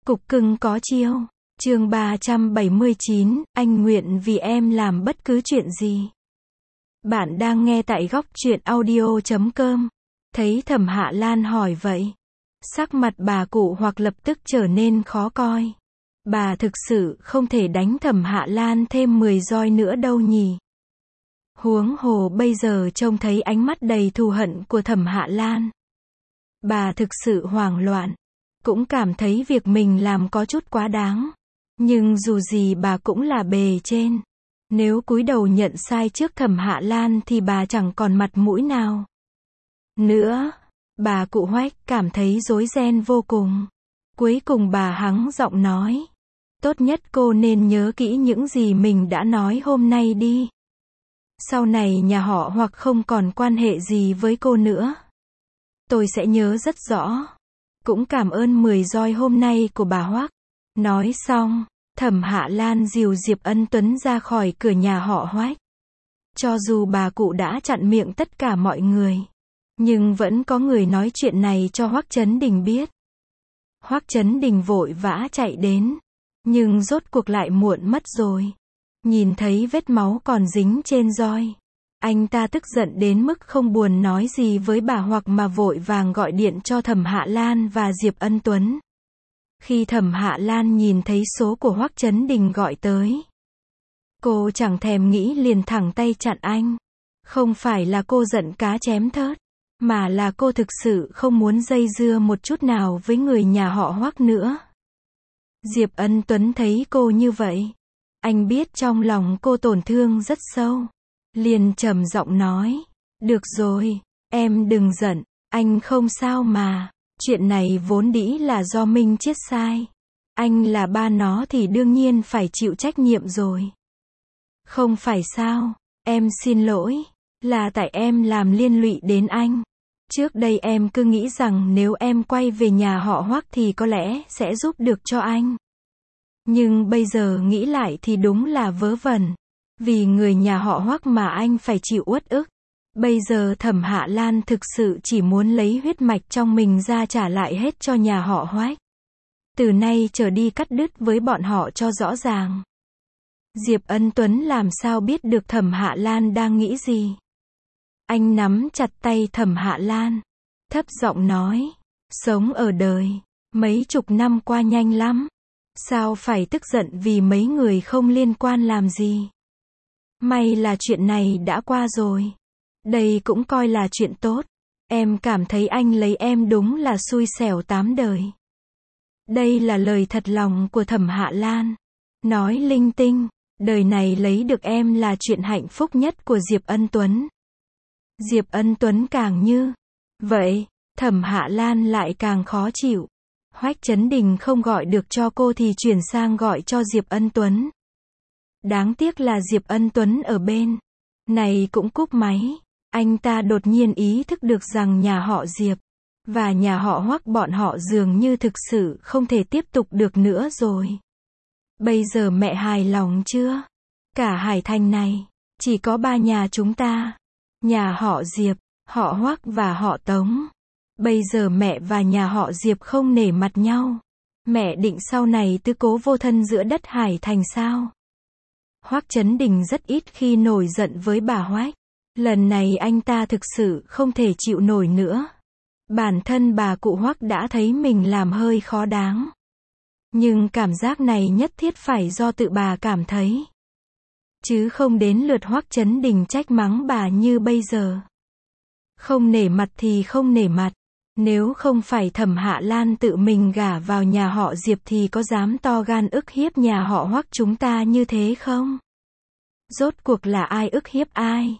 Cục cưng có chiêu. Chương 379, anh nguyện vì em làm bất cứ chuyện gì. Bạn đang nghe tại góc truyện audio.com. Thấy Thẩm Hạ Lan hỏi vậy, sắc mặt bà cụ Hoặc lập tức trở nên khó coi. Bà thực sự không thể đánh Thẩm Hạ Lan thêm 10 roi nữa đâu nhỉ. Huống hồ bây giờ trông thấy ánh mắt đầy thù hận của Thẩm Hạ Lan, bà thực sự hoảng loạn, cũng cảm thấy việc mình làm có chút quá đáng. Nhưng dù gì bà cũng là bề trên, nếu cúi đầu nhận sai trước Thẩm Hạ Lan thì bà chẳng còn mặt mũi nào nữa. Bà cụ Hoách cảm thấy rối ren vô cùng. Cuối cùng bà hắng giọng nói, tốt nhất cô nên nhớ kỹ những gì mình đã nói hôm nay đi. Sau này nhà họ Hoặc không còn quan hệ gì với cô nữa. Tôi sẽ nhớ rất rõ. Cũng cảm ơn 10 roi hôm nay của bà Hoắc. Nói xong, Thẩm Hạ Lan dìu Diệp Ân Tuấn ra khỏi cửa nhà họ Hoách. Cho dù bà cụ đã chặn miệng tất cả mọi người, nhưng vẫn có người nói chuyện này cho Hoắc Chấn Đình biết. Hoắc Chấn Đình vội vã chạy đến, nhưng rốt cuộc lại muộn mất rồi. Nhìn thấy vết máu còn dính trên roi, anh ta tức giận đến mức không buồn nói gì với bà Hoặc mà vội vàng gọi điện cho Thẩm Hạ Lan và Diệp Ân Tuấn. Khi Thẩm Hạ Lan nhìn thấy số của Hoắc Chấn Đình gọi tới, cô chẳng thèm nghĩ liền thẳng tay chặn anh. Không phải là cô giận cá chém thớt, mà là cô thực sự không muốn dây dưa một chút nào với người nhà họ Hoắc nữa. Diệp Ân Tuấn thấy cô như vậy, anh biết trong lòng cô tổn thương rất sâu, liền trầm giọng nói, được rồi, em đừng giận, anh không sao mà, chuyện này vốn dĩ là do Minh Chiết sai. Anh là ba nó thì đương nhiên phải chịu trách nhiệm rồi. Không phải sao, em xin lỗi, là tại em làm liên lụy đến anh. Trước đây em cứ nghĩ rằng nếu em quay về nhà họ Hoắc thì có lẽ sẽ giúp được cho anh. Nhưng bây giờ nghĩ lại thì đúng là vớ vẩn. Vì người nhà họ Hoắc mà anh phải chịu uất ức. Bây giờ Thẩm Hạ Lan thực sự chỉ muốn lấy huyết mạch trong mình ra trả lại hết cho nhà họ Hoách. Từ nay trở đi cắt đứt với bọn họ cho rõ ràng. Diệp Ân Tuấn làm sao biết được Thẩm Hạ Lan đang nghĩ gì. Anh nắm chặt tay Thẩm Hạ Lan, thấp giọng nói, sống ở đời, mấy chục năm qua nhanh lắm. Sao phải tức giận vì mấy người không liên quan làm gì. May là chuyện này đã qua rồi. Đây cũng coi là chuyện tốt. Em cảm thấy anh lấy em đúng là xui xẻo 8 đời. Đây là lời thật lòng của Thẩm Hạ Lan. Nói linh tinh, đời này lấy được em là chuyện hạnh phúc nhất của Diệp Ân Tuấn. Diệp Ân Tuấn càng như vậy, Thẩm Hạ Lan lại càng khó chịu. Hoắc Chấn Đình không gọi được cho cô thì chuyển sang gọi cho Diệp Ân Tuấn. Đáng tiếc là Diệp Ân Tuấn ở bên này cũng cúp máy. Anh ta đột nhiên ý thức được rằng nhà họ Diệp và nhà họ Hoắc bọn họ dường như thực sự không thể tiếp tục được nữa rồi. Bây giờ mẹ hài lòng chưa? Cả Hải Thành này chỉ có 3 nhà chúng ta. Nhà họ Diệp, họ Hoắc và họ Tống. Bây giờ mẹ và nhà họ Diệp không nể mặt nhau. Mẹ định sau này tứ cố vô thân giữa đất Hải Thành sao? Hoắc Chấn Đình rất ít khi nổi giận với bà Hoách. Lần này anh ta thực sự không thể chịu nổi nữa. Bản thân bà cụ Hoắc đã thấy mình làm hơi khó đáng. Nhưng cảm giác này nhất thiết phải do tự bà cảm thấy. Chứ không đến lượt Hoắc Chấn Đình trách mắng bà như bây giờ. Không nể mặt thì không nể mặt. Nếu không phải Thẩm Hạ Lan tự mình gả vào nhà họ Diệp thì có dám to gan ức hiếp nhà họ Hoắc chúng ta như thế không? Rốt cuộc là ai ức hiếp ai?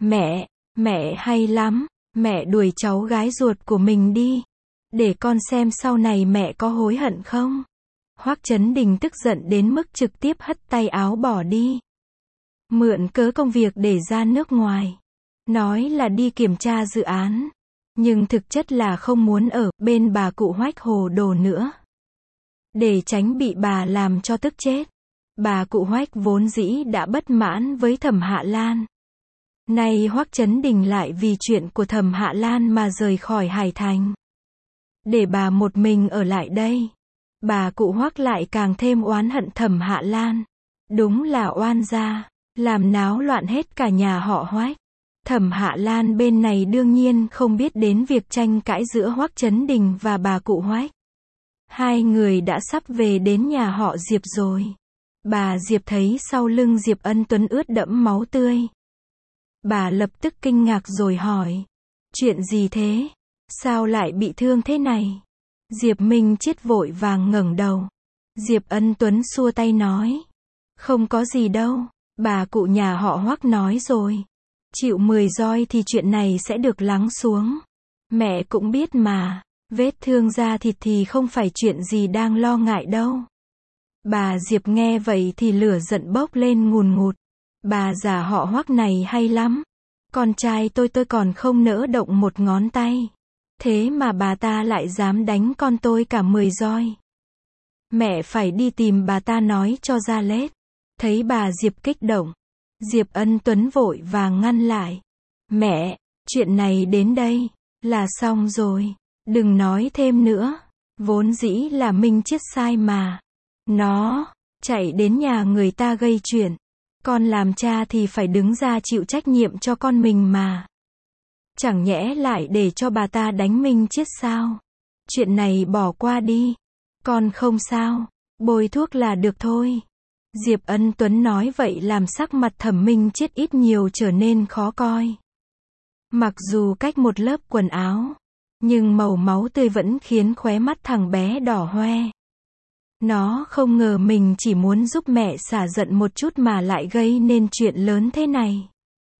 Mẹ hay lắm, mẹ đuổi cháu gái ruột của mình đi. Để con xem sau này mẹ có hối hận không? Hoắc Chấn Đình tức giận đến mức trực tiếp hất tay áo bỏ đi. Mượn cớ công việc để ra nước ngoài. Nói là đi kiểm tra dự án. Nhưng thực chất là không muốn ở bên bà cụ Hoách hồ đồ nữa. Để tránh bị bà làm cho tức chết. Bà cụ Hoách vốn dĩ đã bất mãn với Thẩm Hạ Lan. Nay Hoắc Chấn Đình lại vì chuyện của Thẩm Hạ Lan mà rời khỏi Hải Thành. Để bà một mình ở lại đây. Bà cụ Hoắc lại càng thêm oán hận Thẩm Hạ Lan. Đúng là oan gia, làm náo loạn hết cả nhà họ Hoắc. Thẩm Hạ Lan bên này đương nhiên không biết đến việc tranh cãi giữa Hoắc Chấn Đình và bà cụ Hoắc. Hai người đã sắp về đến nhà họ Diệp rồi. Bà Diệp thấy sau lưng Diệp Ân Tuấn ướt đẫm máu tươi. Bà lập tức kinh ngạc rồi hỏi. Chuyện gì thế? Sao lại bị thương thế này? Diệp Minh Chiết vội vàng ngẩng đầu. Diệp Ân Tuấn xua tay nói. Không có gì đâu, bà cụ nhà họ Hoắc nói rồi. Chịu 10 roi thì chuyện này sẽ được lắng xuống. Mẹ cũng biết mà, vết thương da thịt thì không phải chuyện gì đang lo ngại đâu. Bà Diệp nghe vậy thì lửa giận bốc lên ngùn ngụt. Bà già họ Hoắc này hay lắm. Con trai tôi còn không nỡ động một ngón tay. Thế mà bà ta lại dám đánh con tôi cả 10 roi. Mẹ phải đi tìm bà ta nói cho ra lết. Thấy bà Diệp kích động, Diệp Ân Tuấn vội vàng ngăn lại. Mẹ, chuyện này đến đây là xong rồi. Đừng nói thêm nữa. Vốn dĩ là Minh Chiết sai mà. Nó chạy đến nhà người ta gây chuyện. Con làm cha thì phải đứng ra chịu trách nhiệm cho con mình mà. Chẳng nhẽ lại để cho bà ta đánh Minh Chiết sao? Chuyện này bỏ qua đi. Con không sao. Bôi thuốc là được thôi. Diệp Ân Tuấn nói vậy làm sắc mặt Thẩm Minh Chiết ít nhiều trở nên khó coi. Mặc dù cách một lớp quần áo, nhưng màu máu tươi vẫn khiến khóe mắt thằng bé đỏ hoe. Nó không ngờ mình chỉ muốn giúp mẹ xả giận một chút mà lại gây nên chuyện lớn thế này.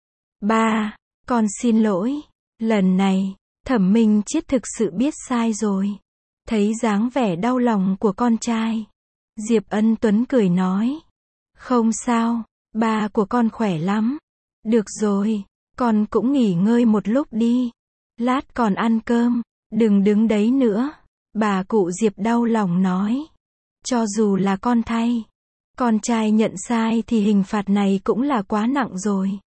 Ba, con xin lỗi. Lần này, Thẩm Minh Chiết thực sự biết sai rồi. Thấy dáng vẻ đau lòng của con trai, Diệp Ân Tuấn cười nói. Không sao, ba của con khỏe lắm. Được rồi, con cũng nghỉ ngơi một lúc đi. Lát còn ăn cơm, đừng đứng đấy nữa. Bà cụ Diệp đau lòng nói. Cho dù là con thay, con trai nhận sai thì hình phạt này cũng là quá nặng rồi.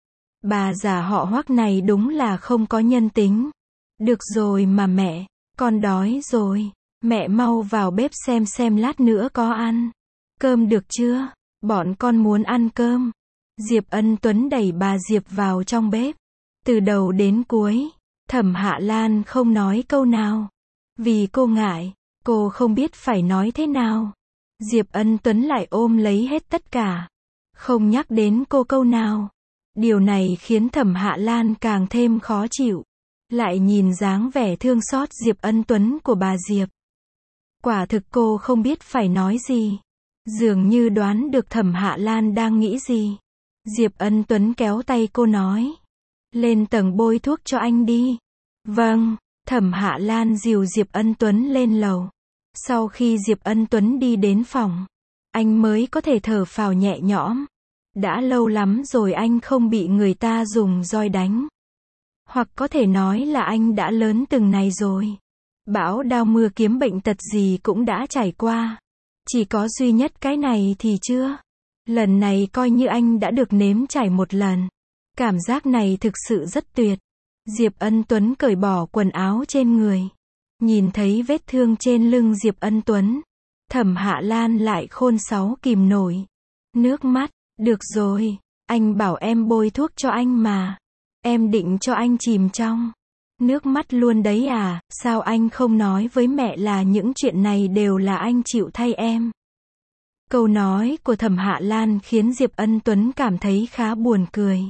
Bà già họ Hoắc này đúng là không có nhân tính. Được rồi mà mẹ, con đói rồi. Mẹ mau vào bếp xem lát nữa có ăn cơm được chưa? Bọn con muốn ăn cơm. Diệp Ân Tuấn đẩy bà Diệp vào trong bếp. Từ đầu đến cuối, Thẩm Hạ Lan không nói câu nào. Vì cô ngại, cô không biết phải nói thế nào. Diệp Ân Tuấn lại ôm lấy hết tất cả. Không nhắc đến cô câu nào. Điều này khiến Thẩm Hạ Lan càng thêm khó chịu. Lại nhìn dáng vẻ thương xót Diệp Ân Tuấn của bà Diệp. Quả thực cô không biết phải nói gì. Dường như đoán được Thẩm Hạ Lan đang nghĩ gì. Diệp Ân Tuấn kéo tay cô nói. Lên tầng bôi thuốc cho anh đi. Vâng, Thẩm Hạ Lan dìu Diệp Ân Tuấn lên lầu. Sau khi Diệp Ân Tuấn đi đến phòng, anh mới có thể thở phào nhẹ nhõm. Đã lâu lắm rồi anh không bị người ta dùng roi đánh. Hoặc có thể nói là anh đã lớn từng này rồi. Bão đao mưa kiếm bệnh tật gì cũng đã trải qua. Chỉ có duy nhất cái này thì chưa. Lần này coi như anh đã được nếm trải một lần. Cảm giác này thực sự rất tuyệt. Diệp Ân Tuấn cởi bỏ quần áo trên người. Nhìn thấy vết thương trên lưng Diệp Ân Tuấn. Thẩm Hạ Lan lại khôn sáu kìm nổi nước mắt. Được rồi, anh bảo em bôi thuốc cho anh mà. Em định cho anh chìm trong nước mắt luôn đấy à? Sao anh không nói với mẹ là những chuyện này đều là anh chịu thay em? Câu nói của Thẩm Hạ Lan khiến Diệp Ân Tuấn cảm thấy khá buồn cười.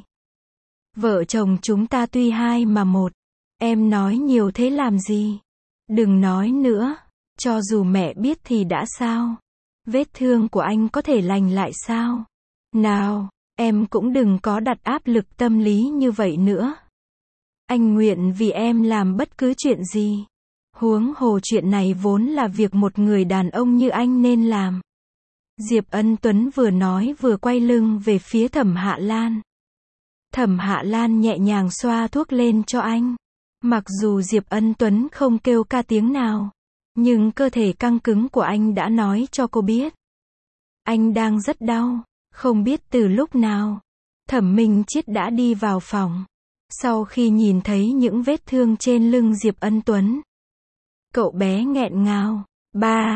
Vợ chồng chúng ta tuy hai mà một. Em nói nhiều thế làm gì? Đừng nói nữa. Cho dù mẹ biết thì đã sao? Vết thương của anh có thể lành lại sao? Nào, em cũng đừng có đặt áp lực tâm lý như vậy nữa. Anh nguyện vì em làm bất cứ chuyện gì. Huống hồ chuyện này vốn là việc một người đàn ông như anh nên làm. Diệp Ân Tuấn vừa nói vừa quay lưng về phía Thẩm Hạ Lan. Thẩm Hạ Lan nhẹ nhàng xoa thuốc lên cho anh. Mặc dù Diệp Ân Tuấn không kêu ca tiếng nào, nhưng cơ thể căng cứng của anh đã nói cho cô biết. Anh đang rất đau. Không biết từ lúc nào, Thẩm Minh Chiết đã đi vào phòng. Sau khi nhìn thấy những vết thương trên lưng Diệp Ân Tuấn, cậu bé nghẹn ngào. Ba,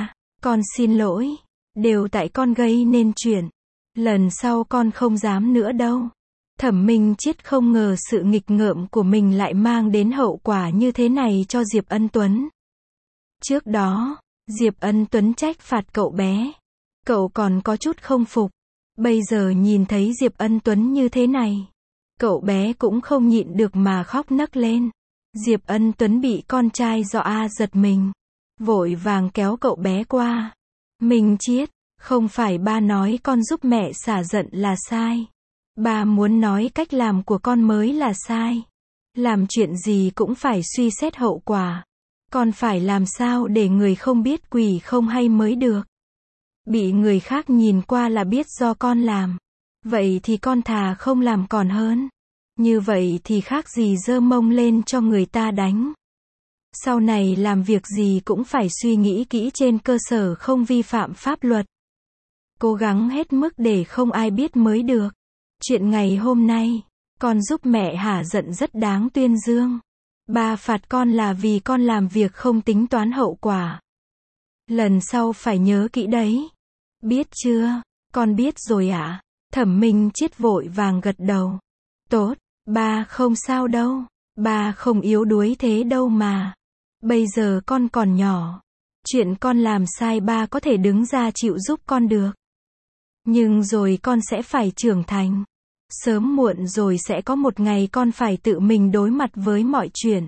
Con xin lỗi. Đều tại con gây nên chuyện. Lần sau con không dám nữa đâu. Thẩm Minh Chiết không ngờ sự nghịch ngợm của mình lại mang đến hậu quả như thế này cho Diệp Ân Tuấn. Trước đó, Diệp Ân Tuấn trách phạt cậu bé. Cậu còn có chút không phục. Bây giờ nhìn thấy Diệp Ân Tuấn như thế này, cậu bé cũng không nhịn được mà khóc nấc lên. Diệp Ân Tuấn bị con trai dọa giật mình, vội vàng kéo cậu bé qua. Minh Chiết, không phải ba nói con giúp mẹ xả giận là sai. Ba muốn nói cách làm của con mới là sai. Làm chuyện gì cũng phải suy xét hậu quả. Con phải làm sao để người không biết quỷ không hay mới được. Bị người khác nhìn qua là biết do con làm. Vậy thì con thà không làm còn hơn. Như vậy thì khác gì giơ mông lên cho người ta đánh. Sau này làm việc gì cũng phải suy nghĩ kỹ trên cơ sở không vi phạm pháp luật. Cố gắng hết mức để không ai biết mới được. Chuyện ngày hôm nay, con giúp mẹ hả giận rất đáng tuyên dương. Ba phạt con là vì con làm việc không tính toán hậu quả. Lần sau phải nhớ kỹ đấy. Biết chưa? Con biết rồi ạ. Thẩm Minh Chiết vội vàng gật đầu. Tốt, ba không sao đâu. Ba không yếu đuối thế đâu mà. Bây giờ con còn nhỏ. Chuyện con làm sai ba có thể đứng ra chịu giúp con được. Nhưng rồi con sẽ phải trưởng thành. Sớm muộn rồi sẽ có một ngày con phải tự mình đối mặt với mọi chuyện.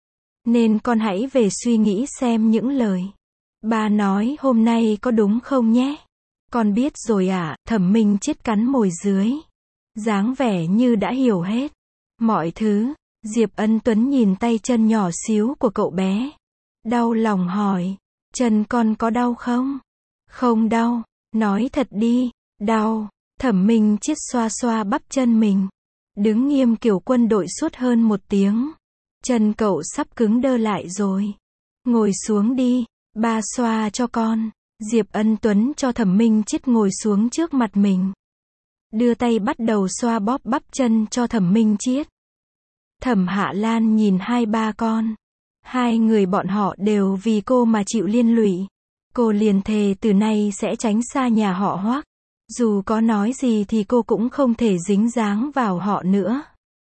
Nên con hãy về suy nghĩ xem những lời ba nói hôm nay có đúng không nhé. Con biết rồi ạ. Thẩm Minh Chiết cắn môi dưới. Dáng vẻ như đã hiểu hết mọi thứ. Diệp Ân Tuấn nhìn tay chân nhỏ xíu của cậu bé. Đau lòng hỏi. Chân con có đau không? Không đau. Nói thật đi. Đau. Thẩm Minh Chiết xoa xoa bắp chân mình. Đứng nghiêm kiểu quân đội suốt hơn 1 tiếng. Chân cậu sắp cứng đơ lại rồi. Ngồi xuống đi. Ba xoa cho con. Diệp Ân Tuấn cho Thẩm Minh Chiết ngồi xuống trước mặt mình. Đưa tay bắt đầu xoa bóp bắp chân cho Thẩm Minh Chiết. Thẩm Hạ Lan nhìn hai ba con. Hai người bọn họ đều vì cô mà chịu liên lụy. Cô liền thề từ nay sẽ tránh xa nhà họ Hoắc. Dù có nói gì thì cô cũng không thể dính dáng vào họ nữa.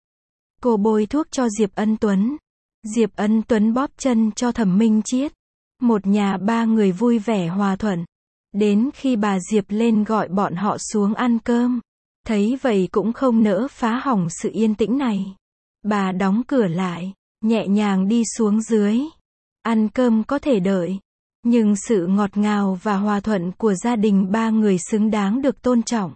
Cô bôi thuốc cho Diệp Ân Tuấn. Diệp Ân Tuấn bóp chân cho Thẩm Minh Chiết. Một nhà ba người vui vẻ hòa thuận. Đến khi bà Diệp lên gọi bọn họ xuống ăn cơm. Thấy vậy cũng không nỡ phá hỏng sự yên tĩnh này. Bà đóng cửa lại, nhẹ nhàng đi xuống dưới. Ăn cơm có thể đợi. Nhưng sự ngọt ngào và hòa thuận của gia đình ba người xứng đáng được tôn trọng.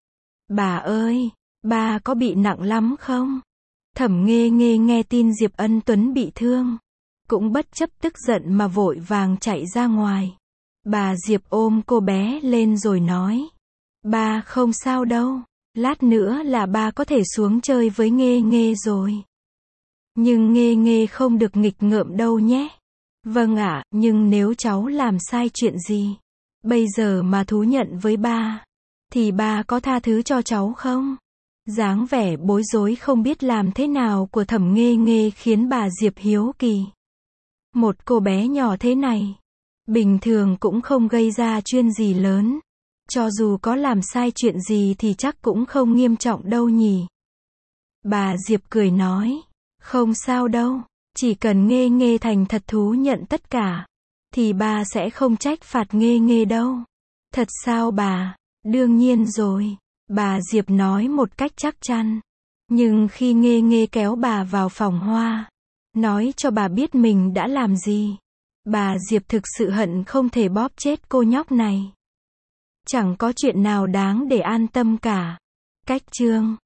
Bà ơi, ba có bị nặng lắm không? Thẩm Nghê Nghê nghe tin Diệp Ân Tuấn bị thương. Cũng bất chấp tức giận mà vội vàng chạy ra ngoài. Bà Diệp ôm cô bé lên rồi nói. Ba không sao đâu. Lát nữa là ba có thể xuống chơi với Nghê Nghê rồi. Nhưng Nghê Nghê không được nghịch ngợm đâu nhé. Vâng ạ, nhưng nếu cháu làm sai chuyện gì, bây giờ mà thú nhận với ba, thì ba có tha thứ cho cháu không? Dáng vẻ bối rối không biết làm thế nào của Thẩm Nghê Nghê khiến bà Diệp hiếu kỳ. Một cô bé nhỏ thế này, bình thường cũng không gây ra chuyện gì lớn. Cho dù có làm sai chuyện gì thì chắc cũng không nghiêm trọng đâu nhỉ. Bà Diệp cười nói, không sao đâu. Chỉ cần Nghê Nghê thành thật thú nhận tất cả, thì bà sẽ không trách phạt Nghê Nghê đâu. Thật sao bà? Đương nhiên rồi. Bà Diệp nói một cách chắc chắn. Nhưng khi Nghê Nghê kéo bà vào phòng hoa, nói cho bà biết mình đã làm gì, bà Diệp thực sự hận không thể bóp chết cô nhóc này. Chẳng có chuyện nào đáng để an tâm cả. Cách chương